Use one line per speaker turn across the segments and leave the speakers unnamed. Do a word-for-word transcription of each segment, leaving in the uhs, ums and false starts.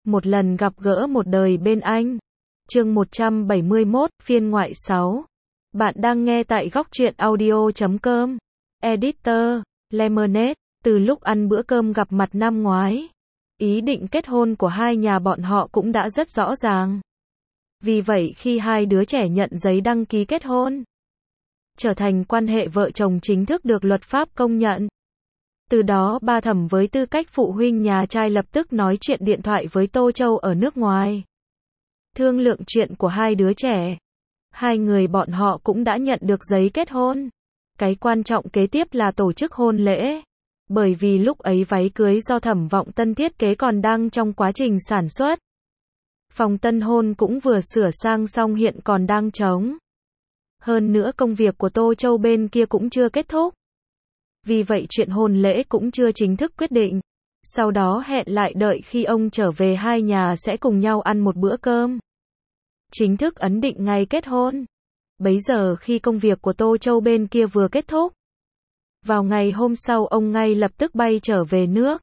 Một lần gặp gỡ một đời bên anh. Chương một trăm bảy mươi mốt, phiên ngoại sáu. Bạn đang nghe tại góc truyện audio chấm com. Editor, Lemonade. Từ lúc ăn bữa cơm gặp mặt năm ngoái, ý định kết hôn của hai nhà bọn họ cũng đã rất rõ ràng. Vì vậy khi hai đứa trẻ nhận giấy đăng ký kết hôn, trở thành quan hệ vợ chồng chính thức được luật pháp công nhận. Từ đó ba Thẩm với tư cách phụ huynh nhà trai lập tức nói chuyện điện thoại với Tô Châu ở nước ngoài, thương lượng chuyện của hai đứa trẻ. Hai người bọn họ cũng đã nhận được giấy kết hôn. Cái quan trọng kế tiếp là tổ chức hôn lễ. Bởi vì lúc ấy váy cưới do Thẩm Vọng Tân thiết kế còn đang trong quá trình sản xuất. Phòng tân hôn cũng vừa sửa sang xong hiện còn đang trống. Hơn nữa công việc của Tô Châu bên kia cũng chưa kết thúc. Vì vậy chuyện hôn lễ cũng chưa chính thức quyết định. Sau đó hẹn lại đợi khi ông trở về hai nhà sẽ cùng nhau ăn một bữa cơm. Chính thức ấn định ngày kết hôn. Bấy giờ khi công việc của Tô Châu bên kia vừa kết thúc, vào ngày hôm sau ông ngay lập tức bay trở về nước.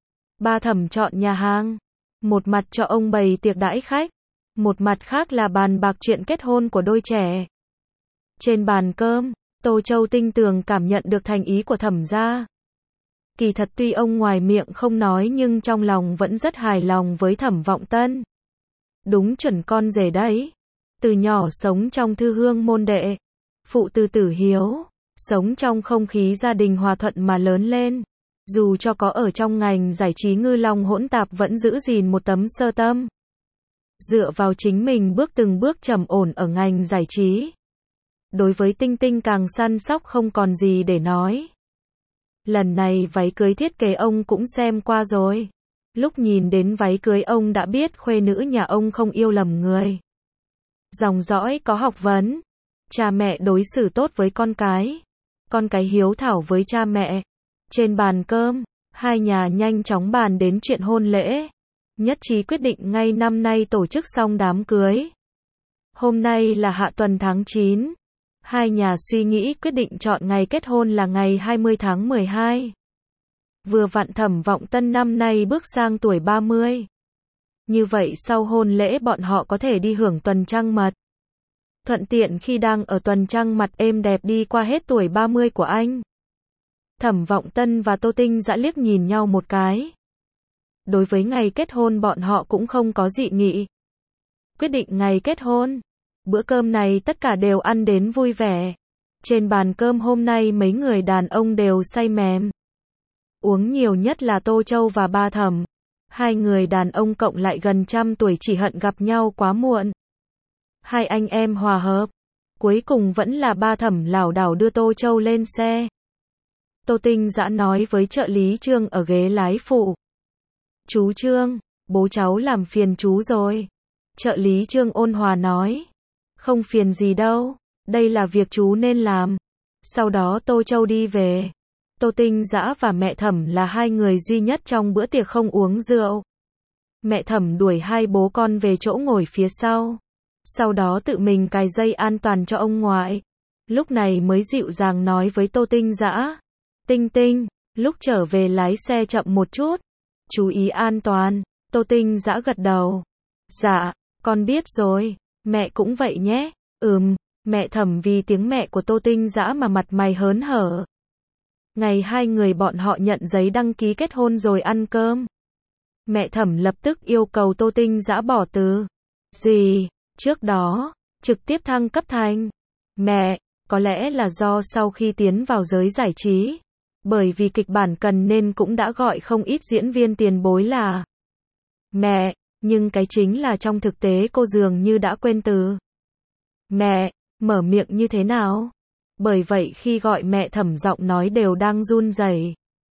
Ba Thẩm chọn nhà hàng. Một mặt cho ông bày tiệc đãi khách, một mặt khác là bàn bạc chuyện kết hôn của đôi trẻ. Trên bàn cơm, Tô Châu tinh tường cảm nhận được thành ý của Thẩm gia. Kỳ thật tuy ông ngoài miệng không nói nhưng trong lòng vẫn rất hài lòng với Thẩm Vọng Tân. Đúng chuẩn con rể đấy. Từ nhỏ sống trong thư hương môn đệ, phụ từ tử hiếu, sống trong không khí gia đình hòa thuận mà lớn lên. Dù cho có ở trong ngành giải trí ngư long hỗn tạp vẫn giữ gìn một tấm sơ tâm. Dựa vào chính mình bước từng bước trầm ổn ở ngành giải trí. Đối với Tinh Tinh càng săn sóc không còn gì để nói. Lần này váy cưới thiết kế ông cũng xem qua rồi. Lúc nhìn đến váy cưới ông đã biết khuê nữ nhà ông không yêu lầm người. Dòng dõi có học vấn. Cha mẹ đối xử tốt với con cái. Con cái hiếu thảo với cha mẹ. Trên bàn cơm, hai nhà nhanh chóng bàn đến chuyện hôn lễ. Nhất trí quyết định ngay năm nay tổ chức xong đám cưới. Hôm nay là hạ tuần tháng chín. Hai nhà suy nghĩ quyết định chọn ngày kết hôn là ngày hai mươi tháng mười hai. Vừa vặn Thẩm Vọng Tân năm nay bước sang tuổi ba mươi. Như vậy sau hôn lễ bọn họ có thể đi hưởng tuần trăng mật. Thuận tiện khi đang ở tuần trăng mật êm đẹp đi qua hết tuổi ba mươi của anh. Thẩm Vọng Tân và Tô Tinh Dã liếc nhìn nhau một cái. Đối với ngày kết hôn bọn họ cũng không có dị nghị. Quyết định ngày kết hôn. Bữa cơm này tất cả đều ăn đến vui vẻ. Trên bàn cơm hôm nay mấy người đàn ông đều say mềm. Uống nhiều nhất là Tô Châu và ba Thẩm. Hai người đàn ông cộng lại gần trăm tuổi chỉ hận gặp nhau quá muộn. Hai anh em hòa hợp. Cuối cùng vẫn là ba Thẩm lảo đảo đưa Tô Châu lên xe. Tô Tinh Dã nói với trợ lý Trương ở ghế lái phụ. Chú Trương, bố cháu làm phiền chú rồi. Trợ lý Trương ôn hòa nói. Không phiền gì đâu, đây là việc chú nên làm. Sau đó Tô Châu đi về. Tô Tinh Dã và mẹ Thẩm là hai người duy nhất trong bữa tiệc không uống rượu. Mẹ Thẩm đuổi hai bố con về chỗ ngồi phía sau. Sau đó tự mình cài dây an toàn cho ông ngoại. Lúc này mới dịu dàng nói với Tô Tinh Dã. Tinh Tinh, lúc trở về lái xe chậm một chút. Chú ý an toàn. Tô Tinh Dã gật đầu. Dạ, con biết rồi. Mẹ cũng vậy nhé. Ừm, mẹ Thẩm vì tiếng mẹ của Tô Tinh Dã mà mặt mày hớn hở. Ngày hai người bọn họ nhận giấy đăng ký kết hôn rồi ăn cơm. Mẹ Thẩm lập tức yêu cầu Tô Tinh Dã bỏ từ. Gì? Trước đó, trực tiếp thăng cấp thành. Mẹ, có lẽ là do sau khi tiến vào giới giải trí. Bởi vì kịch bản cần nên cũng đã gọi không ít diễn viên tiền bối là mẹ, nhưng cái chính là trong thực tế cô dường như đã quên từ mẹ, mở miệng như thế nào. Bởi vậy khi gọi mẹ Thẩm giọng nói đều đang run rẩy.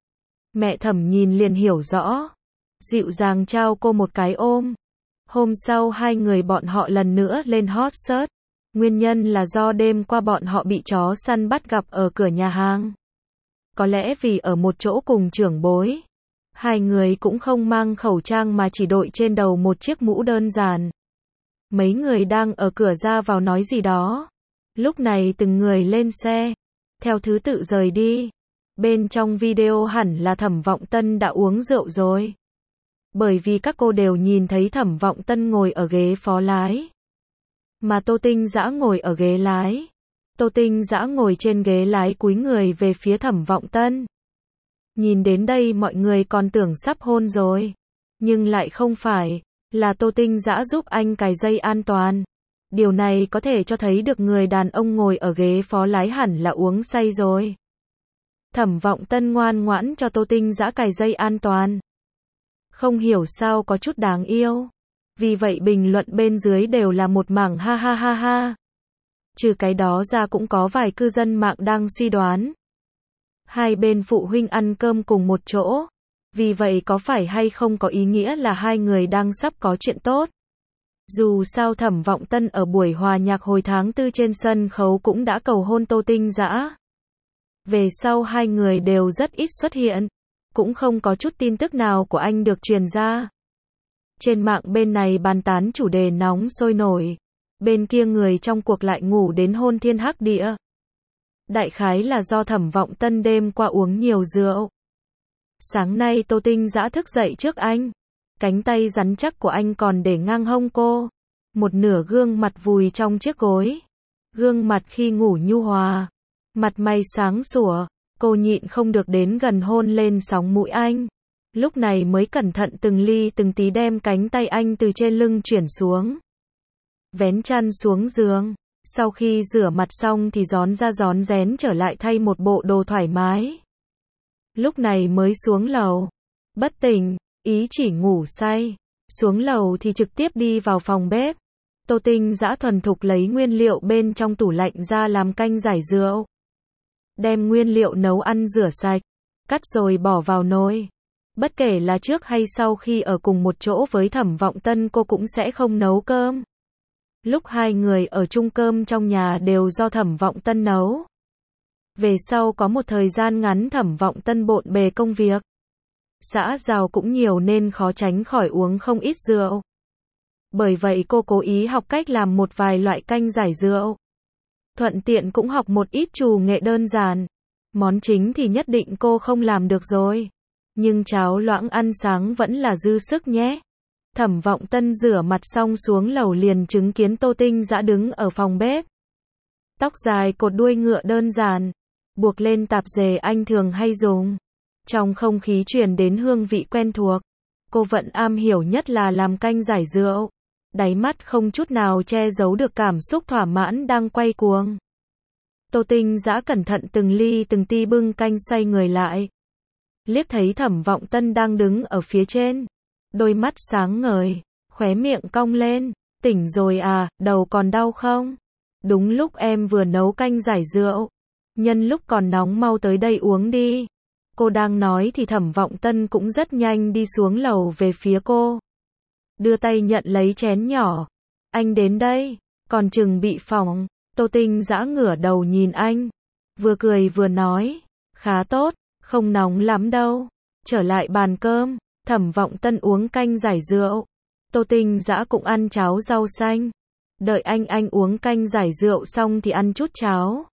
Mẹ Thẩm nhìn liền hiểu rõ. Dịu dàng trao cô một cái ôm. Hôm sau hai người bọn họ lần nữa lên hot search. Nguyên nhân là do đêm qua bọn họ bị chó săn bắt gặp ở cửa nhà hàng. Có lẽ vì ở một chỗ cùng trưởng bối. Hai người cũng không mang khẩu trang mà chỉ đội trên đầu một chiếc mũ đơn giản. Mấy người đang ở cửa ra vào nói gì đó. Lúc này từng người lên xe. Theo thứ tự rời đi. Bên trong video hẳn là Thẩm Vọng Tân đã uống rượu rồi. Bởi vì các cô đều nhìn thấy Thẩm Vọng Tân ngồi ở ghế phó lái. Mà Tô Tinh Dã ngồi ở ghế lái. Tô Tinh Dã ngồi trên ghế lái cúi người về phía Thẩm Vọng Tân. Nhìn đến đây mọi người còn tưởng sắp hôn rồi. Nhưng lại không phải, là Tô Tinh Dã giúp anh cài dây an toàn. Điều này có thể cho thấy được người đàn ông ngồi ở ghế phó lái hẳn là uống say rồi. Thẩm Vọng Tân ngoan ngoãn cho Tô Tinh Dã cài dây an toàn. Không hiểu sao có chút đáng yêu. Vì vậy bình luận bên dưới đều là một mảng ha ha ha ha. Trừ cái đó ra cũng có vài cư dân mạng đang suy đoán. Hai bên phụ huynh ăn cơm cùng một chỗ. Vì vậy có phải hay không có ý nghĩa là hai người đang sắp có chuyện tốt. Dù sao Thẩm Vọng Tân ở buổi hòa nhạc hồi tháng tư trên sân khấu cũng đã cầu hôn Tô Tinh Dã. Về sau hai người đều rất ít xuất hiện. Cũng không có chút tin tức nào của anh được truyền ra. Trên mạng bên này bàn tán chủ đề nóng sôi nổi. Bên kia người trong cuộc lại ngủ đến hôn thiên hắc địa. Đại khái là do Thẩm Vọng Tân đêm qua uống nhiều rượu. Sáng nay Tô Tinh Dã thức dậy trước anh. Cánh tay rắn chắc của anh còn để ngang hông cô. Một nửa gương mặt vùi trong chiếc gối. Gương mặt khi ngủ nhu hòa. Mặt mày sáng sủa. Cô nhịn không được đến gần hôn lên sóng mũi anh. Lúc này mới cẩn thận từng ly từng tí đem cánh tay anh từ trên lưng chuyển xuống. Vén chăn xuống giường. Sau khi rửa mặt xong thì rón ra rón rén trở lại thay một bộ đồ thoải mái. Lúc này mới xuống lầu. Bất tỉnh, ý chỉ ngủ say. Xuống lầu thì trực tiếp đi vào phòng bếp. Tô Tinh Dã thuần thục lấy nguyên liệu bên trong tủ lạnh ra làm canh giải rượu. Đem nguyên liệu nấu ăn rửa sạch. Cắt rồi bỏ vào nồi. Bất kể là trước hay sau khi ở cùng một chỗ với Thẩm Vọng Tân cô cũng sẽ không nấu cơm. Lúc hai người ở chung cơm trong nhà đều do Thẩm Vọng Tân nấu. Về sau có một thời gian ngắn Thẩm Vọng Tân bộn bề công việc. Xã giao cũng nhiều nên khó tránh khỏi uống không ít rượu. Bởi vậy cô cố ý học cách làm một vài loại canh giải rượu. Thuận tiện cũng học một ít trù nghệ đơn giản. Món chính thì nhất định cô không làm được rồi. Nhưng cháo loãng ăn sáng vẫn là dư sức nhé. Thẩm Vọng Tân rửa mặt xong xuống lầu liền chứng kiến Tô Tinh Dã đứng ở phòng bếp. Tóc dài cột đuôi ngựa đơn giản. Buộc lên tạp dề anh thường hay dùng. Trong không khí truyền đến hương vị quen thuộc. Cô vẫn am hiểu nhất là làm canh giải rượu. Đáy mắt không chút nào che giấu được cảm xúc thỏa mãn đang quay cuồng. Tô Tinh Dã cẩn thận từng ly từng tí bưng canh xoay người lại. Liếc thấy Thẩm Vọng Tân đang đứng ở phía trên. Đôi mắt sáng ngời, khóe miệng cong lên. Tỉnh rồi à, đầu còn đau không? Đúng lúc em vừa nấu canh giải rượu. Nhân lúc còn nóng mau tới đây uống đi. Cô đang nói thì Thẩm Vọng Tân cũng rất nhanh đi xuống lầu về phía cô. Đưa tay nhận lấy chén nhỏ. Anh đến đây, còn chừng bị phỏng. Tô Tinh Dã ngửa đầu nhìn anh. Vừa cười vừa nói. Khá tốt, không nóng lắm đâu. Trở lại bàn cơm. Thẩm Vọng Tân uống canh giải rượu. Tô Tinh Dã cũng ăn cháo rau xanh. Đợi anh anh uống canh giải rượu xong thì ăn chút cháo.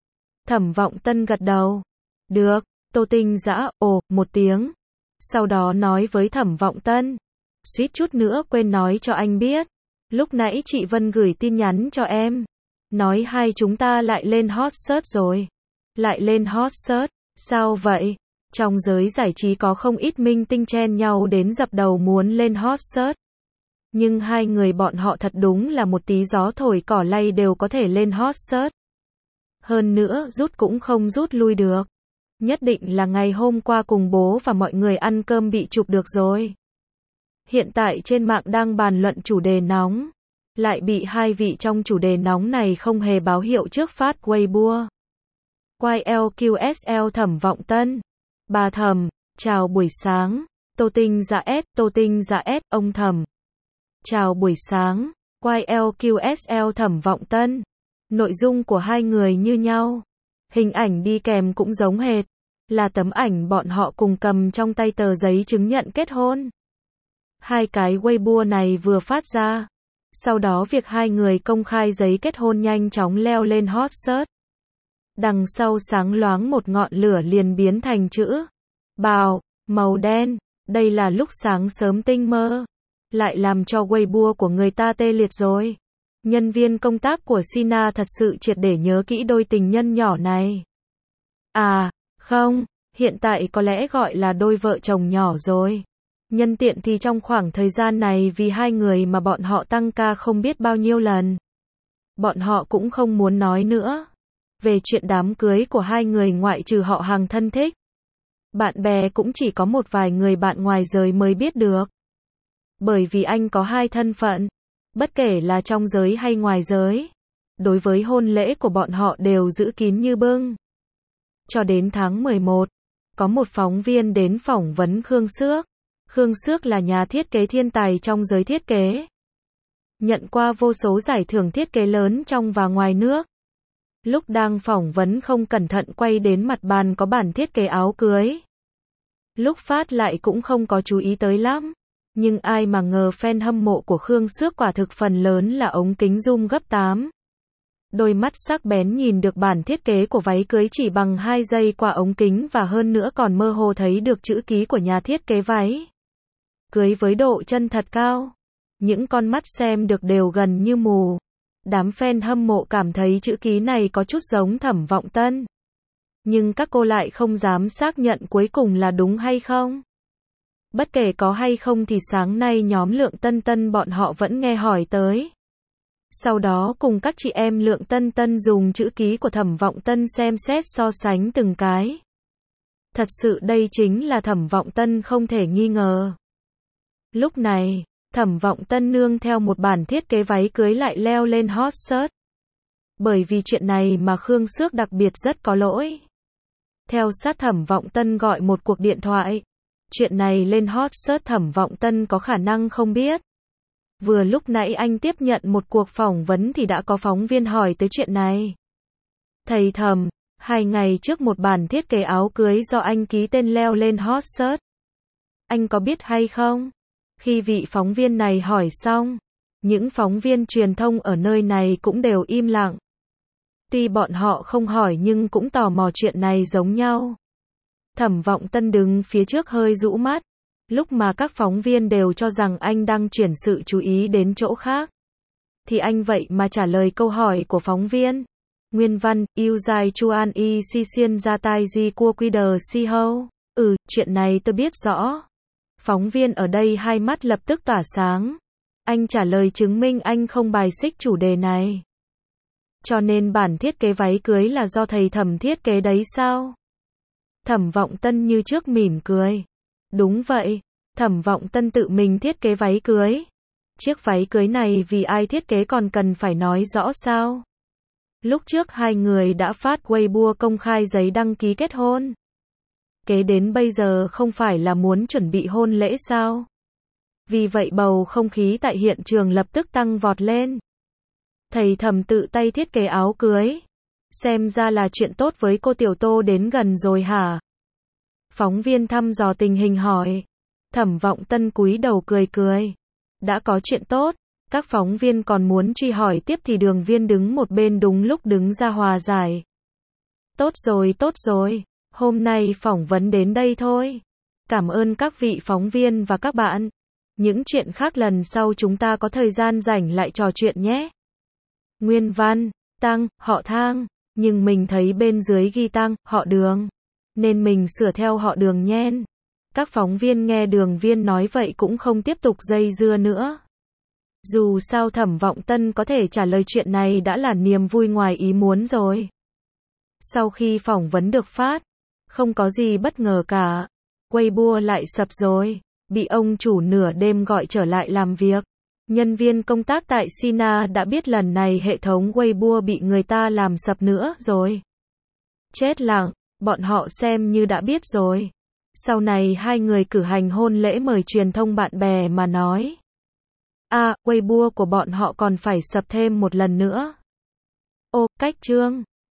Thẩm Vọng Tân gật đầu. Được. Tô Tinh Dã ồ một tiếng. Sau đó nói với Thẩm Vọng Tân. Suýt chút nữa quên nói cho anh biết. Lúc nãy chị Vân gửi tin nhắn cho em. Nói hai chúng ta lại lên hot search rồi. Lại lên hot search. Sao vậy? Trong giới giải trí có không ít minh tinh chen nhau đến dập đầu muốn lên hot search. Nhưng hai người bọn họ thật đúng là một tí gió thổi cỏ lay đều có thể lên hot search. Hơn nữa rút cũng không rút lui được. Nhất định là ngày hôm qua cùng bố và mọi người ăn cơm bị chụp được rồi. Hiện tại trên mạng đang bàn luận chủ đề nóng. Lại bị hai vị trong chủ đề nóng này không hề báo hiệu trước phát Weibo. quy lờ quy ét lờ Thẩm Vọng Tân. Bà Thẩm, chào buổi sáng. Tô Tinh Dã S, Tô Tinh Dã S, ông Thẩm. Chào buổi sáng. quy lờ quy ét lờ Thẩm Vọng Tân. Nội dung của hai người như nhau. Hình ảnh đi kèm cũng giống hệt. Là tấm ảnh bọn họ cùng cầm trong tay tờ giấy chứng nhận kết hôn. Hai cái Weibo này vừa phát ra. Sau đó việc hai người công khai giấy kết hôn nhanh chóng leo lên hot search. Đằng sau sáng loáng một ngọn lửa liền biến thành chữ bào, màu đen. Đây là lúc sáng sớm tinh mơ. Lại làm cho Weibo của người ta tê liệt rồi. Nhân viên công tác của Sina thật sự triệt để nhớ kỹ đôi tình nhân nhỏ này. À, không, hiện tại có lẽ gọi là đôi vợ chồng nhỏ rồi. Nhân tiện thì trong khoảng thời gian này vì hai người mà bọn họ tăng ca không biết bao nhiêu lần. Bọn họ cũng không muốn nói nữa về chuyện đám cưới của hai người ngoại trừ họ hàng thân thích. Bạn bè cũng chỉ có một vài người bạn ngoài giới mới biết được. Bởi vì anh có hai thân phận, bất kể là trong giới hay ngoài giới. Đối với hôn lễ của bọn họ đều giữ kín như bưng. Cho đến tháng mười một, có một phóng viên đến phỏng vấn Khương Xước. Khương Xước là nhà thiết kế thiên tài trong giới thiết kế. Nhận qua vô số giải thưởng thiết kế lớn trong và ngoài nước. Lúc đang phỏng vấn không cẩn thận quay đến mặt bàn có bản thiết kế áo cưới. Lúc phát lại cũng không có chú ý tới lắm. Nhưng ai mà ngờ fan hâm mộ của Khương Xước quả thực phần lớn là ống kính zoom gấp tám. Đôi mắt sắc bén nhìn được bản thiết kế của váy cưới chỉ bằng hai giây qua ống kính và hơn nữa còn mơ hồ thấy được chữ ký của nhà thiết kế váy cưới với độ chân thật cao. Những con mắt xem được đều gần như mù. Đám fan hâm mộ cảm thấy chữ ký này có chút giống Thẩm Vọng Tân. Nhưng các cô lại không dám xác nhận cuối cùng là đúng hay không. Bất kể có hay không thì sáng nay nhóm Lượng Tân Tân bọn họ vẫn nghe hỏi tới. Sau đó cùng các chị em Lượng Tân Tân dùng chữ ký của Thẩm Vọng Tân xem xét so sánh từng cái. Thật sự đây chính là Thẩm Vọng Tân không thể nghi ngờ. Lúc này, Thẩm Vọng Tân nương theo một bản thiết kế váy cưới lại leo lên hot search. Bởi vì chuyện này mà Khương Xước đặc biệt rất có lỗi. Theo sát Thẩm Vọng Tân gọi một cuộc điện thoại. Chuyện này lên hot search Thẩm Vọng Tân có khả năng không biết. Vừa lúc nãy anh tiếp nhận một cuộc phỏng vấn thì đã có phóng viên hỏi tới chuyện này. Thầy Thẩm, hai ngày trước một bản thiết kế áo cưới do anh ký tên leo lên hot search. Anh có biết hay không? Khi vị phóng viên này hỏi xong, những phóng viên truyền thông ở nơi này cũng đều im lặng. Tuy bọn họ không hỏi nhưng cũng tò mò chuyện này giống nhau. Thẩm Vọng Tân đứng phía trước hơi rũ mắt. Lúc mà các phóng viên đều cho rằng anh đang chuyển sự chú ý đến chỗ khác. Thì anh vậy mà trả lời câu hỏi của phóng viên. Nguyên văn, yêu dài chuan y si xiên ra tai di cua quy đờ si hâu. Ừ, chuyện này tôi biết rõ. Phóng viên ở đây hai mắt lập tức tỏa sáng. Anh trả lời chứng minh anh không bài xích chủ đề này. Cho nên bản thiết kế váy cưới là do thầy Thẩm thiết kế đấy sao? Thẩm Vọng Tân như trước mỉm cười. Đúng vậy, Thẩm Vọng Tân tự mình thiết kế váy cưới. Chiếc váy cưới này vì ai thiết kế còn cần phải nói rõ sao? Lúc trước hai người đã phát Weibo công khai giấy đăng ký kết hôn. Kế đến bây giờ không phải là muốn chuẩn bị hôn lễ sao? Vì vậy bầu không khí tại hiện trường lập tức tăng vọt lên. Thầy Thẩm tự tay thiết kế áo cưới. Xem ra là chuyện tốt với cô Tiểu Tô đến gần rồi hả? Phóng viên thăm dò tình hình hỏi. Thẩm Vọng Tân cúi đầu cười cười. Đã có chuyện tốt. Các phóng viên còn muốn truy hỏi tiếp thì Đường Viên đứng một bên đúng lúc đứng ra hòa giải. Tốt rồi, tốt rồi. Hôm nay phỏng vấn đến đây thôi. Cảm ơn các vị phóng viên và các bạn. Những chuyện khác lần sau chúng ta có thời gian rảnh lại trò chuyện nhé. Nguyên văn, Tăng, họ Thang. Nhưng mình thấy bên dưới ghi Tăng, họ Đường. Nên mình sửa theo họ Đường nhen. Các phóng viên nghe Đường Viên nói vậy cũng không tiếp tục dây dưa nữa. Dù sao Thẩm Vọng Tân có thể trả lời chuyện này đã là niềm vui ngoài ý muốn rồi. Sau khi phỏng vấn được phát, không có gì bất ngờ cả. Weibo lại sập rồi. Bị ông chủ nửa đêm gọi trở lại làm việc. Nhân viên công tác tại Sina đã biết lần này hệ thống Weibo bị người ta làm sập nữa rồi. Chết lặng, bọn họ xem như đã biết rồi. Sau này hai người cử hành hôn lễ mời truyền thông bạn bè mà nói. À, Weibo của bọn họ còn phải sập thêm một lần nữa. Ô, cách chương.